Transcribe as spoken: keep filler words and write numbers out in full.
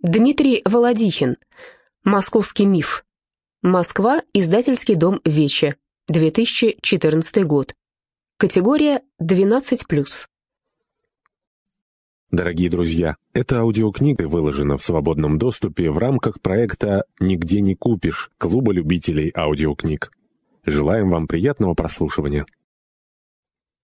Дмитрий Володихин. «Московский миф». Москва. Издательский дом «Вече». две тысячи четырнадцатый год. Категория двенадцать плюс. Дорогие друзья, эта аудиокнига выложена в свободном доступе в рамках проекта «Нигде не купишь» Клуба любителей аудиокниг. Желаем вам приятного прослушивания.